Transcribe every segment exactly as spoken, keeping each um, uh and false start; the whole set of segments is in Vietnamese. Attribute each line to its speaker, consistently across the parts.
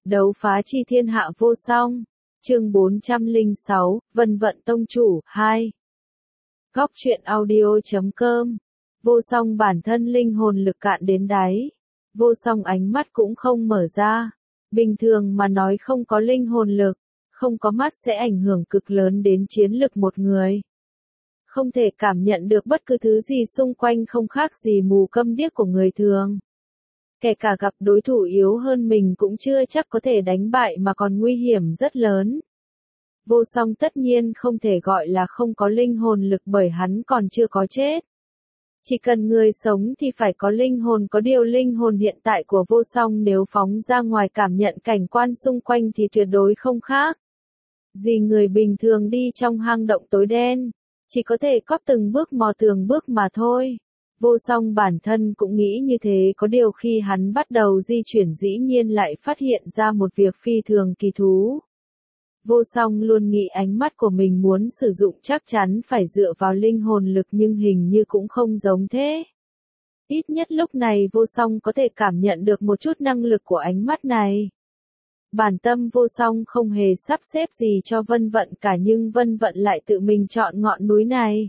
Speaker 1: Đấu phá chi thiên hạ vô song. Chương bốn trăm lẻ sáu, Vân vận tông chủ, hai. Góc truyện audio chấm com. Vô song bản thân linh hồn lực cạn đến đáy. Vô song ánh mắt cũng không mở ra. Bình thường mà nói không có linh hồn lực, không có mắt sẽ ảnh hưởng cực lớn đến chiến lực một người. Không thể cảm nhận được bất cứ thứ gì xung quanh, không khác gì mù câm điếc của người thường. Kể cả gặp đối thủ yếu hơn mình cũng chưa chắc có thể đánh bại mà còn nguy hiểm rất lớn. Vô song tất nhiên không thể gọi là không có linh hồn lực bởi hắn còn chưa có chết. Chỉ cần người sống thì phải có linh hồn, có điều linh hồn hiện tại của vô song nếu phóng ra ngoài cảm nhận cảnh quan xung quanh thì tuyệt đối không khác gì người bình thường đi trong hang động tối đen, chỉ có thể cóp từng bước mò từng bước mà thôi. Vô song bản thân cũng nghĩ như thế, có điều khi hắn bắt đầu di chuyển dĩ nhiên lại phát hiện ra một việc phi thường kỳ thú. Vô song luôn nghĩ ánh mắt của mình muốn sử dụng chắc chắn phải dựa vào linh hồn lực nhưng hình như cũng không giống thế. Ít nhất lúc này vô song có thể cảm nhận được một chút năng lực của ánh mắt này. Bản tâm vô song không hề sắp xếp gì cho Vân vận cả nhưng Vân vận lại tự mình chọn ngọn núi này.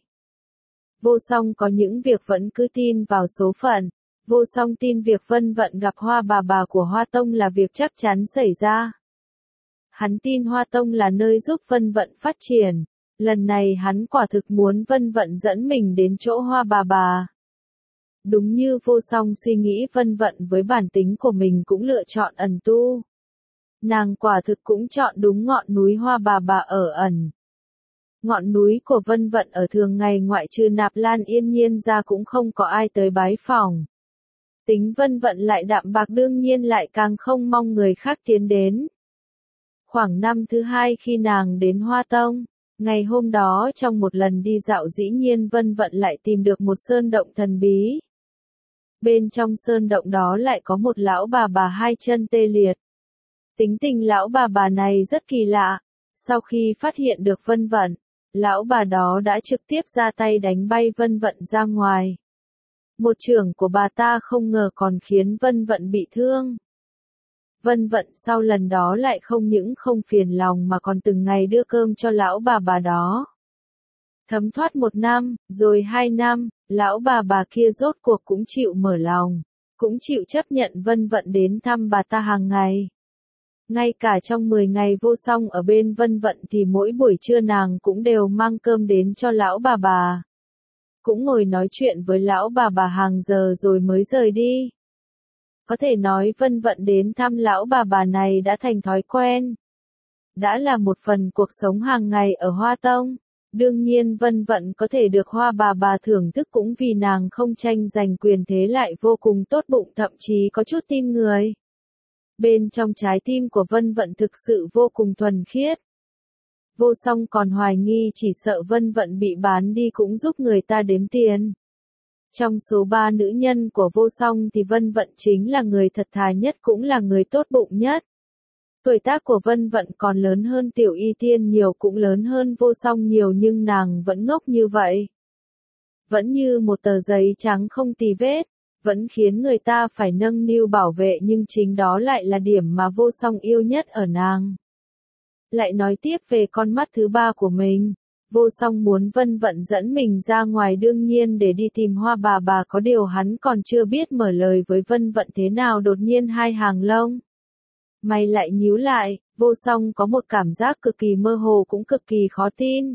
Speaker 1: Vô song có những việc vẫn cứ tin vào số phận. Vô song tin việc Vân vận gặp Hoa bà bà của Hoa Tông là việc chắc chắn xảy ra. Hắn tin Hoa Tông là nơi giúp Vân vận phát triển. Lần này hắn quả thực muốn Vân vận dẫn mình đến chỗ Hoa bà bà. Đúng như vô song suy nghĩ, Vân vận với bản tính của mình cũng lựa chọn ẩn tu. Nàng quả thực cũng chọn đúng ngọn núi Hoa bà bà ở ẩn. Ngọn núi của Vân vận ở thường ngày ngoại trừ Nạp Lan Yên Nhiên ra cũng không có ai tới bái phỏng. Tính Vân vận lại đạm bạc đương nhiên lại càng không mong người khác tiến đến. Khoảng năm thứ hai khi nàng đến Hoa Tông, ngày hôm đó trong một lần đi dạo dĩ nhiên Vân vận lại tìm được một sơn động thần bí. Bên trong sơn động đó lại có một lão bà bà hai chân tê liệt. Tính tình lão bà bà này rất kỳ lạ. Sau khi phát hiện được Vân vận, lão bà đó đã trực tiếp ra tay đánh bay Vân vận ra ngoài. Một chưởng của bà ta không ngờ còn khiến Vân vận bị thương. Vân vận sau lần đó lại không những không phiền lòng mà còn từng ngày đưa cơm cho lão bà bà đó. Thấm thoát một năm, rồi hai năm, lão bà bà kia rốt cuộc cũng chịu mở lòng, cũng chịu chấp nhận Vân vận đến thăm bà ta hàng ngày. Ngay cả trong mười ngày vô song ở bên Vân vận thì mỗi buổi trưa nàng cũng đều mang cơm đến cho lão bà bà. Cũng ngồi nói chuyện với lão bà bà hàng giờ rồi mới rời đi. Có thể nói Vân vận đến thăm lão bà bà này đã thành thói quen. Đã là một phần cuộc sống hàng ngày ở Hoa Tông. Đương nhiên Vân vận có thể được Hoa bà bà thưởng thức cũng vì nàng không tranh giành quyền thế lại vô cùng tốt bụng, thậm chí có chút tin người. Bên trong trái tim của Vân vận thực sự vô cùng thuần khiết. Vô song còn hoài nghi chỉ sợ Vân vận bị bán đi cũng giúp người ta đếm tiền. Trong số ba nữ nhân của vô song thì Vân vận chính là người thật thà nhất cũng là người tốt bụng nhất. Tuổi tác của Vân vận còn lớn hơn Tiểu Y Tiên nhiều, cũng lớn hơn vô song nhiều nhưng nàng vẫn ngốc như vậy. Vẫn như một tờ giấy trắng không tì vết, vẫn khiến người ta phải nâng niu bảo vệ nhưng chính đó lại là điểm mà vô song yêu nhất ở nàng. Lại nói tiếp về con mắt thứ ba của mình. Vô song muốn Vân vận dẫn mình ra ngoài đương nhiên để đi tìm Hoa bà bà, có điều hắn còn chưa biết mở lời với Vân vận thế nào đột nhiên hai hàng lông mày lại nhíu lại. Vô song có một cảm giác cực kỳ mơ hồ cũng cực kỳ khó tin.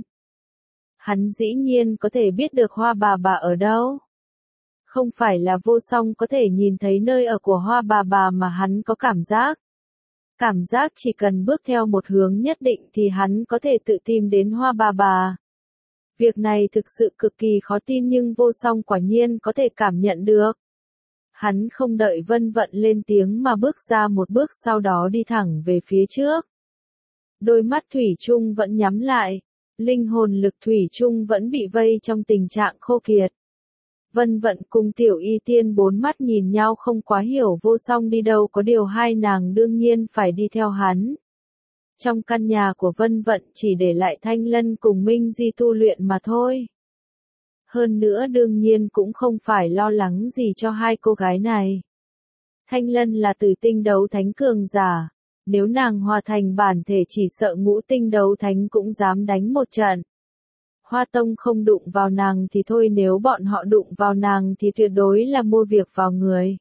Speaker 1: Hắn dĩ nhiên có thể biết được Hoa bà bà ở đâu. Không phải là vô song có thể nhìn thấy nơi ở của Hoa bà bà mà hắn có cảm giác. Cảm giác chỉ cần bước theo một hướng nhất định thì hắn có thể tự tìm đến Hoa bà bà. Việc này thực sự cực kỳ khó tin nhưng vô song quả nhiên có thể cảm nhận được. Hắn không đợi Vân vận lên tiếng mà bước ra một bước, sau đó đi thẳng về phía trước. Đôi mắt thủy chung vẫn nhắm lại. Linh hồn lực thủy chung vẫn bị vây trong tình trạng khô kiệt. Vân vận cùng Tiểu Y Tiên bốn mắt nhìn nhau không quá hiểu vô song đi đâu, có điều hai nàng đương nhiên phải đi theo hắn. Trong căn nhà của Vân vận chỉ để lại Thanh Lân cùng Minh Di tu luyện mà thôi. Hơn nữa đương nhiên cũng không phải lo lắng gì cho hai cô gái này. Thanh Lân là tử tinh đấu thánh cường giả. Nếu nàng hòa thành bản thể chỉ sợ ngũ tinh đấu thánh cũng dám đánh một trận. Hoa Tông không đụng vào nàng thì thôi, nếu bọn họ đụng vào nàng thì tuyệt đối là mua việc vào người.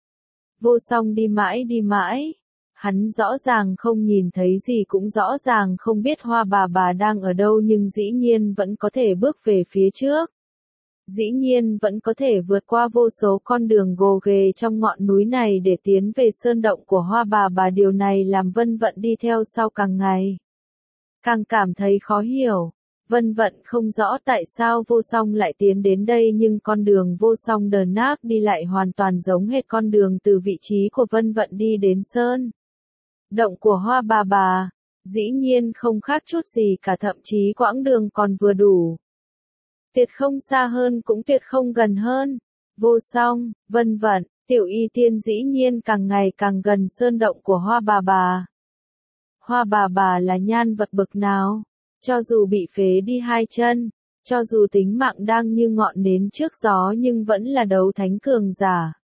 Speaker 1: Vô Song đi mãi đi mãi. Hắn rõ ràng không nhìn thấy gì, cũng rõ ràng không biết Hoa bà bà đang ở đâu, nhưng dĩ nhiên vẫn có thể bước về phía trước. Dĩ nhiên vẫn có thể vượt qua vô số con đường gồ ghề trong ngọn núi này để tiến về sơn động của Hoa bà bà. Điều này làm Vân Vận đi theo sau càng ngày càng cảm thấy khó hiểu. Vân Vận không rõ tại sao Vô Song lại tiến đến đây, nhưng con đường Vô Song đờ nác đi lại hoàn toàn giống hệt con đường từ vị trí của Vân Vận đi đến sơn động của Hoa bà bà. Dĩ nhiên không khác chút gì cả, thậm chí quãng đường còn vừa đủ. Tuyệt không xa hơn cũng tuyệt không gần hơn. Vô Song, Vân Vận, Tiểu Y Tiên dĩ nhiên càng ngày càng gần sơn động của Hoa bà bà. Hoa bà bà là nhan vật bậc nào? Cho dù bị phế đi hai chân, cho dù tính mạng đang như ngọn nến trước gió nhưng vẫn là đấu thánh cường giả.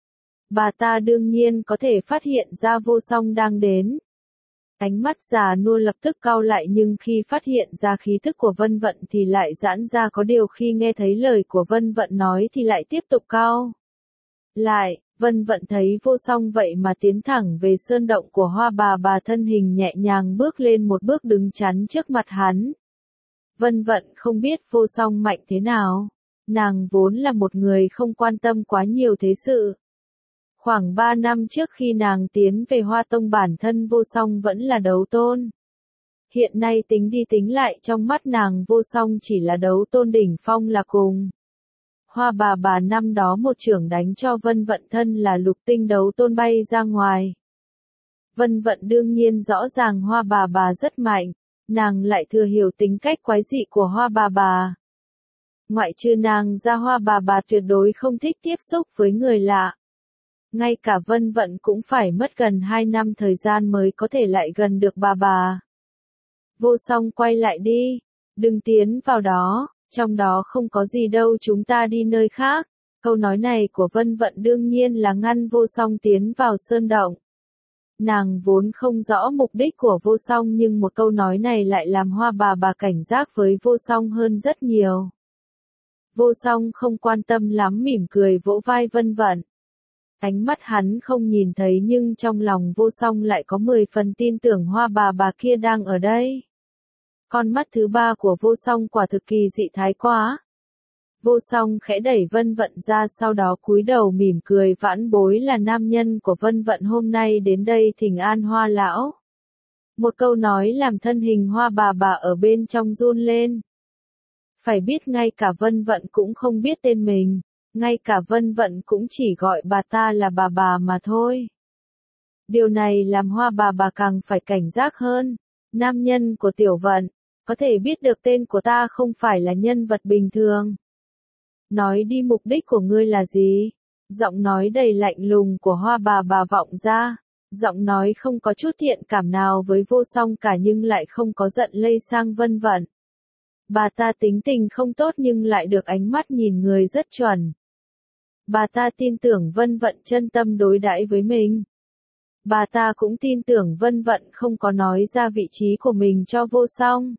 Speaker 1: Bà ta đương nhiên có thể phát hiện ra Vô Song đang đến. Ánh mắt già nua lập tức cau lại, nhưng khi phát hiện ra khí thức của Vân Vận thì lại giãn ra, có điều khi nghe thấy lời của Vân Vận nói thì lại tiếp tục cau lại. Vân Vận thấy Vô Song vậy mà tiến thẳng về sơn động của Hoa bà bà, thân hình nhẹ nhàng bước lên một bước đứng chắn trước mặt hắn. Vân Vận không biết Vô Song mạnh thế nào. Nàng vốn là một người không quan tâm quá nhiều thế sự. Khoảng ba năm trước khi nàng tiến về Hoa Tông, bản thân Vô Song vẫn là đấu tôn. Hiện nay tính đi tính lại, trong mắt nàng Vô Song chỉ là đấu tôn đỉnh phong là cùng. Hoa bà bà năm đó một chưởng đánh cho Vân Vận thân là lục tinh đấu tôn bay ra ngoài. Vân Vận đương nhiên rõ ràng Hoa bà bà rất mạnh, nàng lại thừa hiểu tính cách quái dị của Hoa bà bà. Ngoại trừ nàng ra, Hoa bà bà tuyệt đối không thích tiếp xúc với người lạ. Ngay cả Vân Vận cũng phải mất gần hai năm thời gian mới có thể lại gần được bà bà. Vô Song quay lại đi, đừng tiến vào đó, trong đó không có gì đâu, chúng ta đi nơi khác. Câu nói này của Vân Vận đương nhiên là ngăn Vô Song tiến vào sơn động. Nàng vốn không rõ mục đích của Vô Song, nhưng một câu nói này lại làm Hoa bà bà cảnh giác với Vô Song hơn rất nhiều. Vô Song không quan tâm lắm, mỉm cười vỗ vai Vân Vận. Ánh mắt hắn không nhìn thấy, nhưng trong lòng Vô Song lại có mười phần tin tưởng Hoa bà bà kia đang ở đây. Con mắt thứ ba của Vô Song quả thực kỳ dị thái quá. Vô Song khẽ đẩy Vân Vận ra, sau đó cúi đầu mỉm cười, vãn bối là nam nhân của Vân Vận, hôm nay đến đây thỉnh an Hoa lão. Một câu nói làm thân hình Hoa bà bà ở bên trong run lên. Phải biết ngay cả Vân Vận cũng không biết tên mình. Ngay cả Vân Vận cũng chỉ gọi bà ta là bà bà mà thôi. Điều này làm Hoa bà bà càng phải cảnh giác hơn. Nam nhân của Tiểu Vận, có thể biết được tên của ta không phải là nhân vật bình thường. Nói đi, mục đích của ngươi là gì? Giọng nói đầy lạnh lùng của Hoa bà bà vọng ra. Giọng nói không có chút thiện cảm nào với Vô Song cả, nhưng lại không có giận lây sang Vân Vận. Bà ta tính tình không tốt nhưng lại được ánh mắt nhìn người rất chuẩn. Bà ta tin tưởng Vân Vận chân tâm đối đãi với mình. Bà ta cũng tin tưởng Vân Vận không có nói ra vị trí của mình cho Vô Song.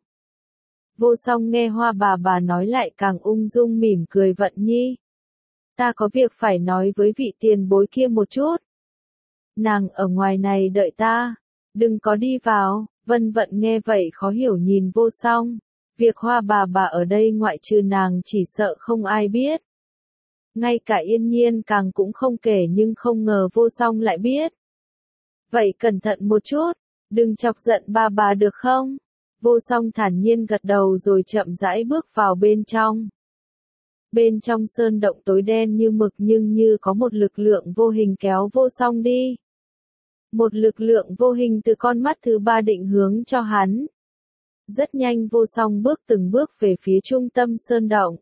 Speaker 1: Vô Song nghe Hoa bà bà nói lại càng ung dung mỉm cười, Vận nhi. Ta có việc phải nói với vị tiền bối kia một chút. Nàng ở ngoài này đợi ta, đừng có đi vào. Vân Vận nghe vậy khó hiểu nhìn Vô Song. Việc Hoa bà bà ở đây ngoại trừ nàng chỉ sợ không ai biết. Ngay cả Yên Nhiên càng cũng không kể, nhưng không ngờ Vô Song lại biết. Vậy cẩn thận một chút, đừng chọc giận bà bà được không? Vô Song thản nhiên gật đầu rồi chậm rãi bước vào bên trong. Bên trong sơn động tối đen như mực, nhưng như có một lực lượng vô hình kéo Vô Song đi. Một lực lượng vô hình từ con mắt thứ ba định hướng cho hắn. Rất nhanh Vô Song bước từng bước về phía trung tâm sơn động.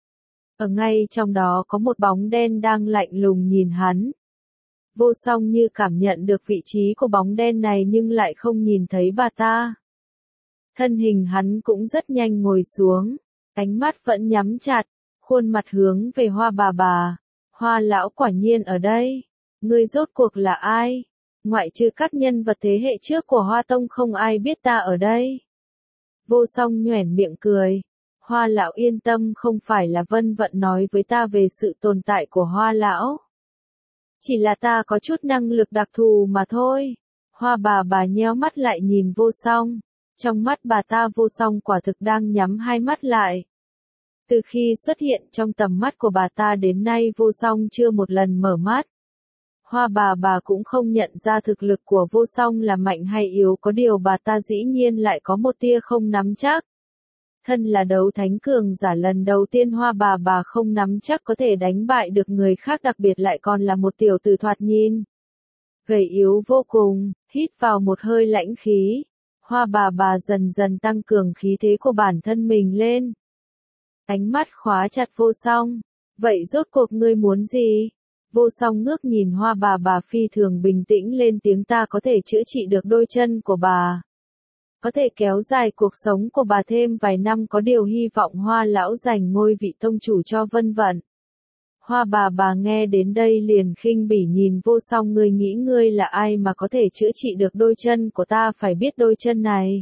Speaker 1: Ở ngay trong đó có một bóng đen đang lạnh lùng nhìn hắn. Vô Song như cảm nhận được vị trí của bóng đen này nhưng lại không nhìn thấy bà ta. Thân hình hắn cũng rất nhanh ngồi xuống, ánh mắt vẫn nhắm chặt, khuôn mặt hướng về Hoa bà bà. Hoa lão quả nhiên ở đây. Ngươi rốt cuộc là ai? Ngoại trừ các nhân vật thế hệ trước của Hoa Tông không ai biết ta ở đây. Vô Song nhoẻn miệng cười. Hoa lão yên tâm, không phải là Vân Vận nói với ta về sự tồn tại của Hoa lão. Chỉ là ta có chút năng lực đặc thù mà thôi. Hoa bà bà nheo mắt lại nhìn Vô Song. Trong mắt bà ta Vô Song quả thực đang nhắm hai mắt lại. Từ khi xuất hiện trong tầm mắt của bà ta đến nay Vô Song chưa một lần mở mắt. Hoa bà bà cũng không nhận ra thực lực của Vô Song là mạnh hay yếu, có điều bà ta dĩ nhiên lại có một tia không nắm chắc. Thân là đấu thánh cường giả, lần đầu tiên Hoa bà bà không nắm chắc có thể đánh bại được người khác, đặc biệt lại còn là một tiểu tử thoạt nhìn gầy yếu vô cùng. Hít vào một hơi lãnh khí, Hoa bà bà dần dần tăng cường khí thế của bản thân mình lên. Ánh mắt khóa chặt Vô Song. Vậy rốt cuộc ngươi muốn gì? Vô Song ngước nhìn Hoa bà bà phi thường bình tĩnh lên tiếng, ta có thể chữa trị được đôi chân của bà. Có thể kéo dài cuộc sống của bà thêm vài năm, có điều hy vọng Hoa lão giành ngôi vị tông chủ cho Vân Vận. Hoa bà bà nghe đến đây liền khinh bỉ nhìn Vô Song, ngươi nghĩ ngươi là ai mà có thể chữa trị được đôi chân của ta, phải biết đôi chân này.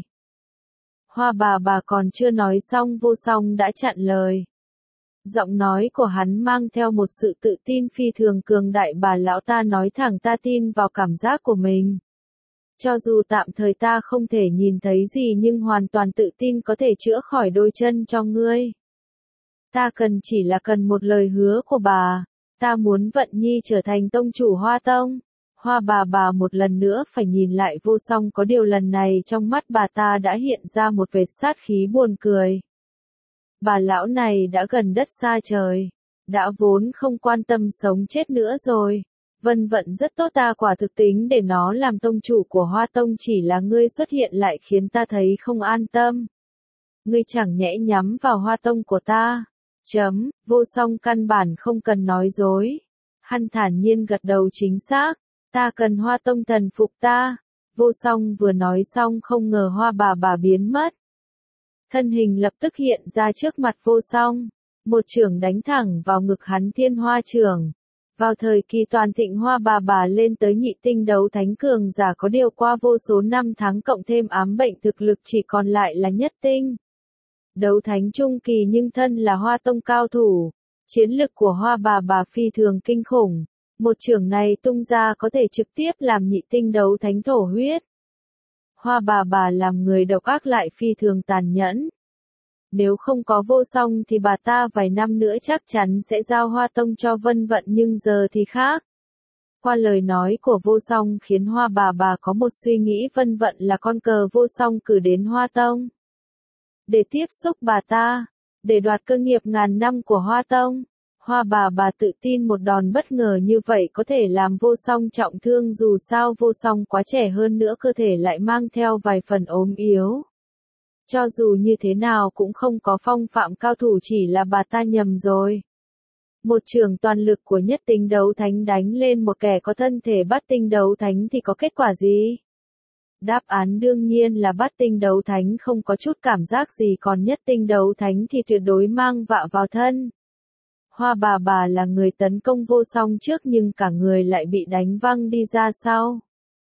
Speaker 1: Hoa bà bà còn chưa nói xong Vô Song đã chặn lời. Giọng nói của hắn mang theo một sự tự tin phi thường cường đại, bà lão ta nói thẳng, ta tin vào cảm giác của mình. Cho dù tạm thời ta không thể nhìn thấy gì nhưng hoàn toàn tự tin có thể chữa khỏi đôi chân cho ngươi. Ta cần chỉ là cần một lời hứa của bà. Ta muốn Vận Nhi trở thành tông chủ Hoa Tông. Hoa bà bà một lần nữa phải nhìn lại Vô Song, có điều lần này trong mắt bà ta đã hiện ra một vệt sát khí buồn cười. Bà lão này đã gần đất xa trời, đã vốn không quan tâm sống chết nữa rồi. Vân Vận rất tốt, ta quả thực tính để nó làm tông chủ của Hoa Tông, chỉ là ngươi xuất hiện lại khiến ta thấy không an tâm. Ngươi chẳng nhẽ nhắm vào Hoa Tông của ta. Chấm, Vô Song căn bản không cần nói dối. Hắn thản nhiên gật đầu, chính xác, ta cần Hoa Tông thần phục ta. Vô Song vừa nói xong không ngờ Hoa bà bà biến mất. Thân hình lập tức hiện ra trước mặt Vô Song, một chưởng đánh thẳng vào ngực hắn, Thiên Hoa chưởng. Vào thời kỳ toàn thịnh Hoa bà bà lên tới nhị tinh đấu thánh cường giả, có điều qua vô số năm tháng cộng thêm ám bệnh, thực lực chỉ còn lại là nhất tinh đấu thánh trung kỳ, nhưng thân là Hoa Tông cao thủ, chiến lực của Hoa bà bà phi thường kinh khủng. Một chưởng này tung ra có thể trực tiếp làm nhị tinh đấu thánh thổ huyết. Hoa bà bà làm người độc ác lại phi thường tàn nhẫn. Nếu không có Vô Song thì bà ta vài năm nữa chắc chắn sẽ giao Hoa Tông cho Vân Vận, nhưng giờ thì khác. Qua lời nói của Vô Song khiến Hoa bà bà có một suy nghĩ, Vân Vận là con cờ Vô Song cử đến Hoa Tông để tiếp xúc bà ta, để đoạt cơ nghiệp ngàn năm của Hoa Tông. Hoa bà bà tự tin một đòn bất ngờ như vậy có thể làm Vô Song trọng thương, dù sao Vô Song quá trẻ, hơn nữa cơ thể lại mang theo vài phần ốm yếu. Cho dù như thế nào cũng không có phong phạm cao thủ, chỉ là bà ta nhầm rồi. Một chưởng toàn lực của nhất tinh đấu thánh đánh lên một kẻ có thân thể bát tinh đấu thánh thì có kết quả gì? Đáp án đương nhiên là bát tinh đấu thánh không có chút cảm giác gì, còn nhất tinh đấu thánh thì tuyệt đối mang vạ vào thân. Hoa bà bà là người tấn công Vô Song trước nhưng cả người lại bị đánh văng đi ra sau.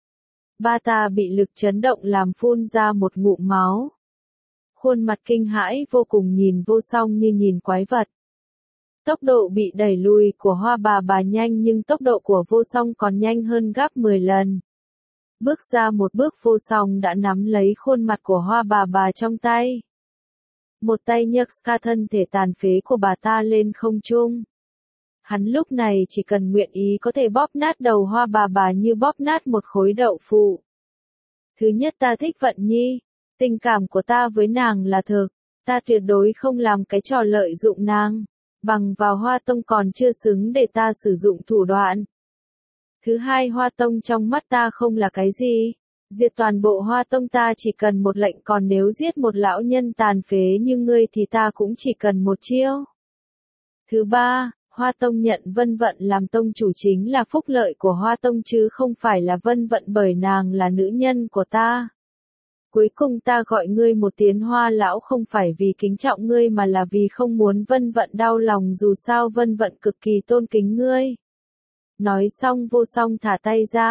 Speaker 1: Bà ta bị lực chấn động làm phun ra một ngụm máu. Khuôn mặt kinh hãi vô cùng nhìn Vô Song như nhìn quái vật. Tốc độ bị đẩy lùi của Hoa bà bà nhanh, nhưng tốc độ của Vô Song còn nhanh hơn gấp mười lần. Bước ra một bước Vô Song đã nắm lấy khuôn mặt của Hoa bà bà trong tay. Một tay nhấc cả thân thể tàn phế của bà ta lên không trung. Hắn lúc này chỉ cần nguyện ý có thể bóp nát đầu Hoa bà bà như bóp nát một khối đậu phụ. Thứ nhất, ta thích Vận Nhi. Tình cảm của ta với nàng là thực. Ta tuyệt đối không làm cái trò lợi dụng nàng. Bằng vào Hoa Tông còn chưa xứng để ta sử dụng thủ đoạn. Thứ hai, Hoa Tông trong mắt ta không là cái gì. Diệt toàn bộ Hoa Tông ta chỉ cần một lệnh, còn nếu giết một lão nhân tàn phế như ngươi thì ta cũng chỉ cần một chiêu. Thứ ba, Hoa Tông nhận Vân Vận làm tông chủ chính là phúc lợi của Hoa Tông chứ không phải là Vân Vận bởi nàng là nữ nhân của ta. Cuối cùng ta gọi ngươi một tiếng Hoa lão không phải vì kính trọng ngươi mà là vì không muốn Vân Vận đau lòng, dù sao Vân Vận cực kỳ tôn kính ngươi. Nói xong Vô Song thả tay ra.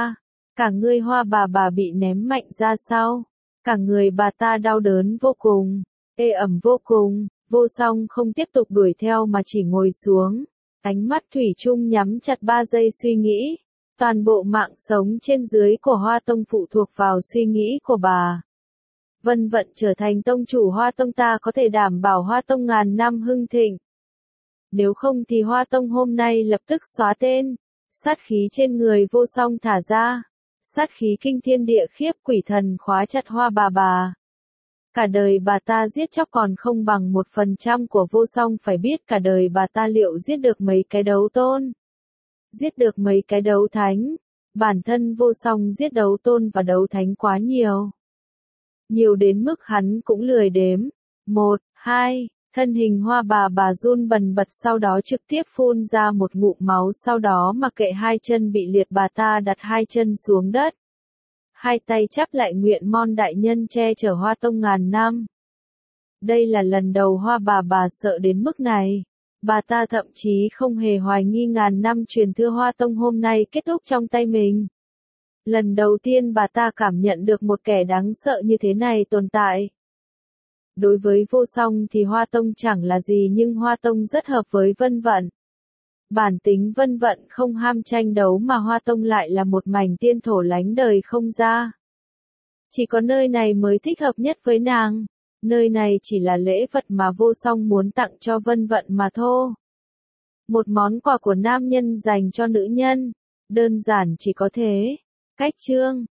Speaker 1: Cả người Hoa bà bà bị ném mạnh ra sau. Cả người bà ta đau đớn vô cùng, ê ẩm vô cùng, Vô Song không tiếp tục đuổi theo mà chỉ ngồi xuống. Ánh mắt thủy chung nhắm chặt ba giây suy nghĩ. Toàn bộ mạng sống trên dưới của Hoa Tông phụ thuộc vào suy nghĩ của bà. Vân Vận trở thành tông chủ Hoa Tông, ta có thể đảm bảo Hoa Tông ngàn năm hưng thịnh. Nếu không thì Hoa Tông hôm nay lập tức xóa tên. Sát khí trên người Vô Song thả ra. Sát khí kinh thiên địa khiếp quỷ thần khóa chặt Hoa bà bà. Cả đời bà ta giết chóc còn không bằng một phần trăm của Vô Song, phải biết cả đời bà ta liệu giết được mấy cái đấu tôn. Giết được mấy cái đấu thánh. Bản thân Vô Song giết đấu tôn và đấu thánh quá nhiều. Nhiều đến mức hắn cũng lười đếm. Một, hai, thân hình Hoa bà bà run bần bật, sau đó trực tiếp phun ra một ngụm máu, sau đó mặc kệ hai chân bị liệt, bà ta đặt hai chân xuống đất. Hai tay chắp lại nguyện mong đại nhân che chở Hoa Tông ngàn năm. Đây là lần đầu Hoa bà bà sợ đến mức này. Bà ta thậm chí không hề hoài nghi ngàn năm truyền thừa Hoa Tông hôm nay kết thúc trong tay mình. Lần đầu tiên bà ta cảm nhận được một kẻ đáng sợ như thế này tồn tại. Đối với Vô Song thì Hoa Tông chẳng là gì, nhưng Hoa Tông rất hợp với Vân Vận. Bản tính Vân Vận không ham tranh đấu mà Hoa Tông lại là một mảnh tiên thổ lánh đời không ra. Chỉ có nơi này mới thích hợp nhất với nàng. Nơi này chỉ là lễ vật mà Vô Song muốn tặng cho Vân Vận mà thôi. Một món quà của nam nhân dành cho nữ nhân. Đơn giản chỉ có thế. Cách chương